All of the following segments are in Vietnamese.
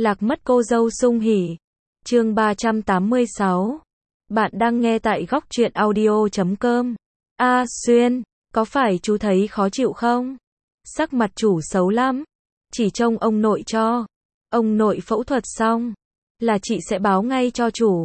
Lạc mất cô dâu sung hỉ. Chương 386. Bạn đang nghe tại góc truyện audio.com. A Xuyên, có phải chú thấy khó chịu không? Sắc mặt chủ xấu lắm. Chỉ trông ông nội cho. Ông nội phẫu thuật xong là chị sẽ báo ngay cho chủ.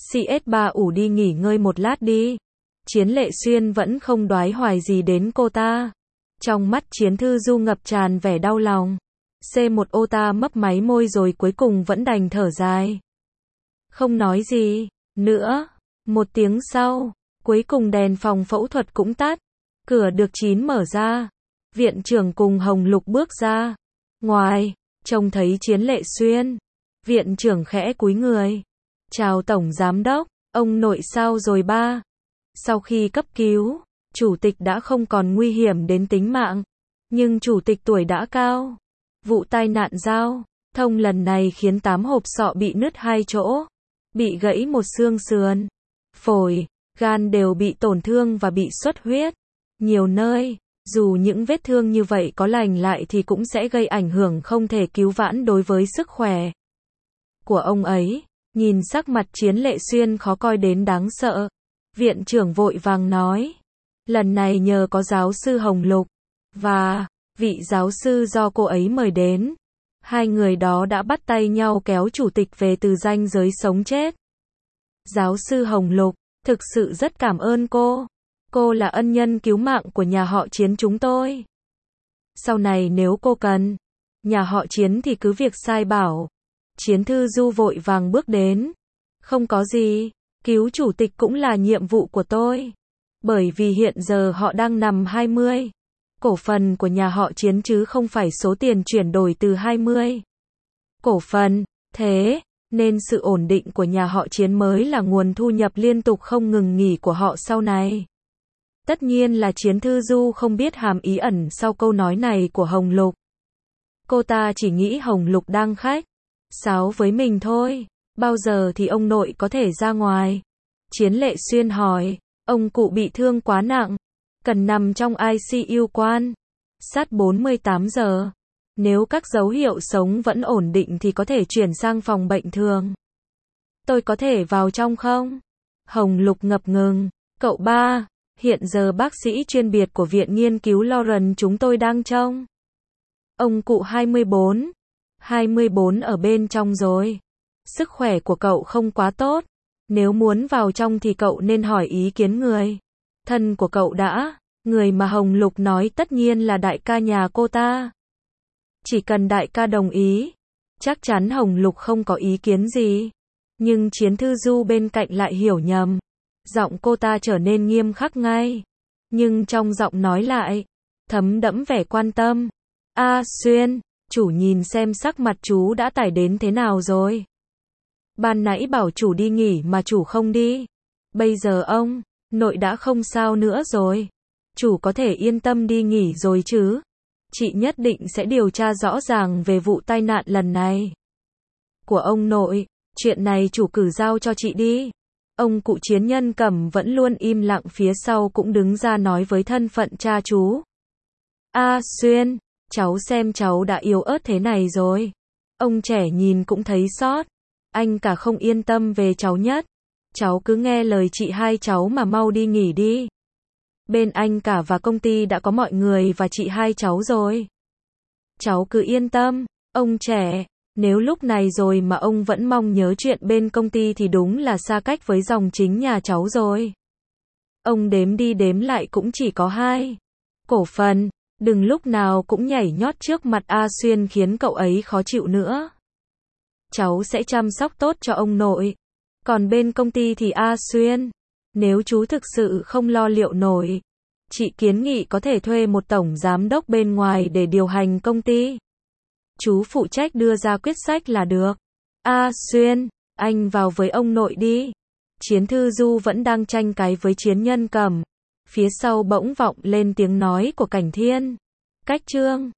CS3 ủ đi nghỉ ngơi một lát đi. Chiến Lệ Xuyên vẫn không đoái hoài gì đến cô ta. Trong mắt Chiến Thư Du ngập tràn vẻ đau lòng. C1 ô ta mấp máy môi rồi cuối cùng vẫn đành thở dài. Không nói gì nữa. Một tiếng sau, cuối cùng đèn phòng phẫu thuật cũng tắt. Cửa được mở ra. Viện trưởng cùng Hồng Lục bước ra. Ngoài, trông thấy Chiến Lệ Xuyên. Viện trưởng khẽ cúi người. Chào Tổng Giám Đốc, ông nội sao rồi ba? Sau khi cấp cứu, chủ tịch đã không còn nguy hiểm đến tính mạng. Nhưng chủ tịch tuổi đã cao. Vụ tai nạn giao thông lần này khiến 8 hộp sọ bị nứt 2 chỗ. Bị gãy một xương sườn. Phổi, gan đều bị tổn thương và bị xuất huyết. Nhiều nơi, dù những vết thương như vậy có lành lại thì cũng sẽ gây ảnh hưởng không thể cứu vãn đối với sức khỏe của ông ấy. Nhìn sắc mặt Chiến Lệ Xuyên khó coi đến đáng sợ. Viện trưởng vội vàng nói. Lần này nhờ có giáo sư Hồng Lục và vị giáo sư do cô ấy mời đến. Hai người đó đã bắt tay nhau kéo chủ tịch về từ ranh giới sống chết. Giáo sư Hồng Lục, thực sự rất cảm ơn cô. Cô là ân nhân cứu mạng của nhà họ Chiến chúng tôi. Sau này nếu cô cần nhà họ Chiến thì cứ việc sai bảo. Chiến Thư Du vội vàng bước đến. Không có gì, cứu chủ tịch cũng là nhiệm vụ của tôi. Bởi vì hiện giờ họ đang nằm 20 cổ phần của nhà họ Chiến chứ không phải số tiền chuyển đổi từ 20 cổ phần. Thế nên sự ổn định của nhà họ Chiến mới là nguồn thu nhập liên tục không ngừng nghỉ của họ sau này. Tất nhiên là Chiến Thư Du không biết hàm ý ẩn sau câu nói này của Hồng Lục. Cô ta chỉ nghĩ Hồng Lục đang khách sáo với mình thôi. Bao giờ thì ông nội có thể ra ngoài? Chiến Lệ Xuyên hỏi. Ông cụ bị thương quá nặng, cần nằm trong ICU quan sát 48 giờ. Nếu các dấu hiệu sống vẫn ổn định thì có thể chuyển sang phòng bệnh thường. Tôi có thể vào trong không? Hồng Lục ngập ngừng. Cậu ba, hiện giờ bác sĩ chuyên biệt của Viện Nghiên cứu Lawrence chúng tôi đang trông. Ông cụ 24 ở bên trong rồi. Sức khỏe của cậu không quá tốt. Nếu muốn vào trong thì cậu nên hỏi ý kiến người thân của cậu đã. Người mà Hồng Lục nói tất nhiên là đại ca nhà cô ta. Chỉ cần đại ca đồng ý, chắc chắn Hồng Lục không có ý kiến gì. Nhưng Chiến Thư Du bên cạnh lại hiểu nhầm. Giọng cô ta trở nên nghiêm khắc ngay. Nhưng trong giọng nói lại thấm đẫm vẻ quan tâm. A Xuyên, chủ nhìn xem sắc mặt chú đã tải đến thế nào rồi. Ban nãy bảo chủ đi nghỉ mà chủ không đi. Bây giờ ông nội đã không sao nữa rồi. Chủ có thể yên tâm đi nghỉ rồi chứ. Chị nhất định sẽ điều tra rõ ràng về vụ tai nạn lần này của ông nội. Chuyện này chủ cử giao cho chị đi. Ông cụ Chiến Nhân Cẩm vẫn luôn im lặng phía sau cũng đứng ra nói với thân phận cha chú. A Xuyên, cháu xem cháu đã yếu ớt thế này rồi. Ông trẻ nhìn cũng thấy xót. Anh cả không yên tâm về cháu nhất. Cháu cứ nghe lời chị hai cháu mà mau đi nghỉ đi. Bên anh cả và công ty đã có mọi người và chị hai cháu rồi. Cháu cứ yên tâm. Ông trẻ, nếu lúc này rồi mà ông vẫn mong nhớ chuyện bên công ty thì đúng là xa cách với dòng chính nhà cháu rồi. Ông đếm đi đếm lại cũng chỉ có 2 cổ phần. Đừng lúc nào cũng nhảy nhót trước mặt A Xuyên khiến cậu ấy khó chịu nữa. Cháu sẽ chăm sóc tốt cho ông nội. Còn bên công ty thì A Xuyên, nếu chú thực sự không lo liệu nổi, chị kiến nghị có thể thuê một tổng giám đốc bên ngoài để điều hành công ty. Chú phụ trách đưa ra quyết sách là được. A Xuyên, anh vào với ông nội đi. Chiến Thư Du vẫn đang tranh cái với Chiến Nhân Cẩm. Phía sau bỗng vọng lên tiếng nói của Cảnh Thiên. Cách Trương.